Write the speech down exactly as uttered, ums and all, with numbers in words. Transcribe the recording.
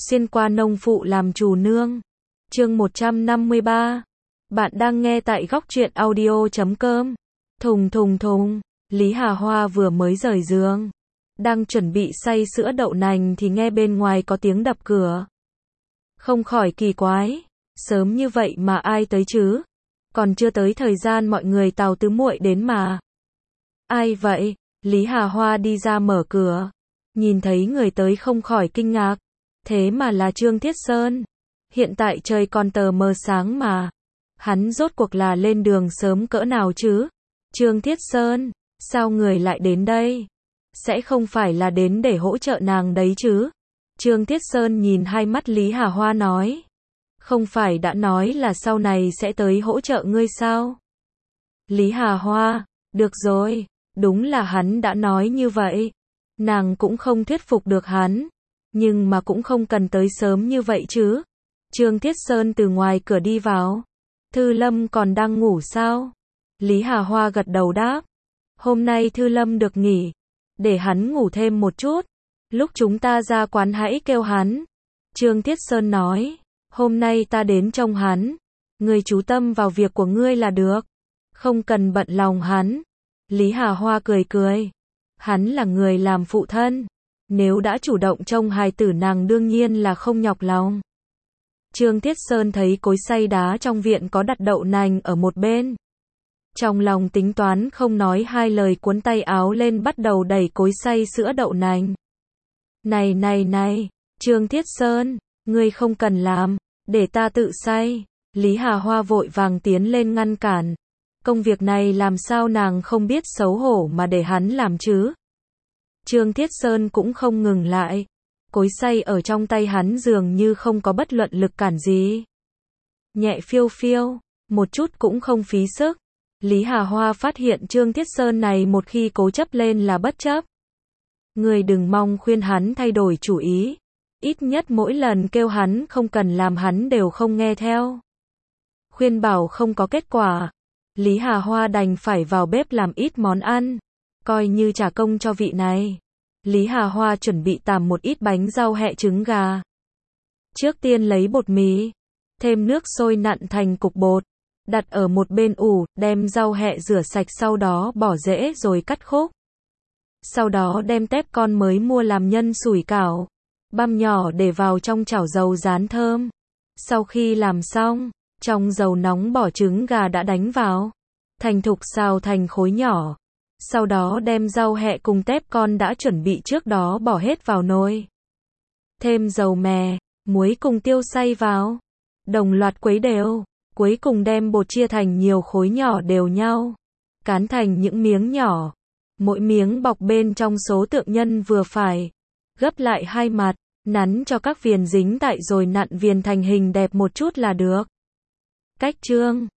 xuyên qua nông phụ làm chủ nương. Chương một trăm năm mươi ba. Bạn đang nghe tại góc truyện audio chấm com. Thùng thùng thùng, Lý Hà Hoa vừa mới rời giường, đang chuẩn bị xay sữa đậu nành thì nghe bên ngoài có tiếng đập cửa. Không khỏi kỳ quái, sớm như vậy mà ai tới chứ? Còn chưa tới thời gian mọi người Tào tứ muội đến mà. Ai vậy? Lý Hà Hoa đi ra mở cửa, nhìn thấy người tới không khỏi kinh ngạc. Thế mà là Trương Thiết Sơn. Hiện tại trời còn tờ mờ sáng mà. Hắn rốt cuộc là lên đường sớm cỡ nào chứ? Trương Thiết Sơn, sao người lại đến đây? Sẽ không phải là đến để hỗ trợ nàng đấy chứ? Trương Thiết Sơn nhìn hai mắt Lý Hà Hoa nói. Không phải đã nói là sau này sẽ tới hỗ trợ ngươi sao? Lý Hà Hoa, được rồi, đúng là hắn đã nói như vậy. Nàng cũng không thuyết phục được hắn, nhưng mà cũng không cần tới sớm như vậy chứ. Trương Thiết Sơn từ ngoài cửa đi vào. Thư Lâm còn đang ngủ sao? Lý Hà Hoa gật đầu đáp. Hôm nay Thư Lâm được nghỉ, để hắn ngủ thêm một chút. Lúc chúng ta ra quán hãy kêu hắn. Trương Thiết Sơn nói. Hôm nay ta đến trông hắn. Ngươi chú tâm vào việc của ngươi là được. Không cần bận lòng hắn. Lý Hà Hoa cười cười. Hắn là người làm phụ thân. Nếu đã chủ động trông hài tử nàng đương nhiên là không nhọc lòng. Trương Thiết Sơn thấy cối xay đá trong viện có đặt đậu nành ở một bên. Trong lòng tính toán không nói hai lời cuốn tay áo lên bắt đầu đẩy cối xay sữa đậu nành. Này này này, Trương Thiết Sơn, ngươi không cần làm, để ta tự xay. Lý Hà Hoa vội vàng tiến lên ngăn cản. Công việc này làm sao nàng không biết xấu hổ mà để hắn làm chứ? Trương Thiết Sơn cũng không ngừng lại. Cối xay ở trong tay hắn dường như không có bất luận lực cản gì. Nhẹ phiêu phiêu, một chút cũng không phí sức. Lý Hà Hoa phát hiện Trương Thiết Sơn này một khi cố chấp lên là bất chấp. Người đừng mong khuyên hắn thay đổi chủ ý. Ít nhất mỗi lần kêu hắn không cần làm hắn đều không nghe theo. Khuyên bảo không có kết quả. Lý Hà Hoa đành phải vào bếp làm ít món ăn, coi như trả công cho vị này. Lý Hà Hoa chuẩn bị tảm một ít bánh rau hẹ trứng gà. Trước tiên lấy bột mì, thêm nước sôi nặn thành cục bột, đặt ở một bên ủ, đem rau hẹ rửa sạch sau đó bỏ rễ rồi cắt khúc. Sau đó đem tép con mới mua làm nhân sủi cảo, băm nhỏ để vào trong chảo dầu rán thơm. Sau khi làm xong, trong dầu nóng bỏ trứng gà đã đánh vào, thành thục xào thành khối nhỏ. Sau đó đem rau hẹ cùng tép con đã chuẩn bị trước đó bỏ hết vào nồi. Thêm dầu mè, muối cùng tiêu xay vào. Đồng loạt quấy đều. Cuối cùng đem bột chia thành nhiều khối nhỏ đều nhau. Cán thành những miếng nhỏ. Mỗi miếng bọc bên trong số tượng nhân vừa phải. Gấp lại hai mặt, nắn cho các viền dính tại rồi nặn viền thành hình đẹp một chút là được. Cách trương.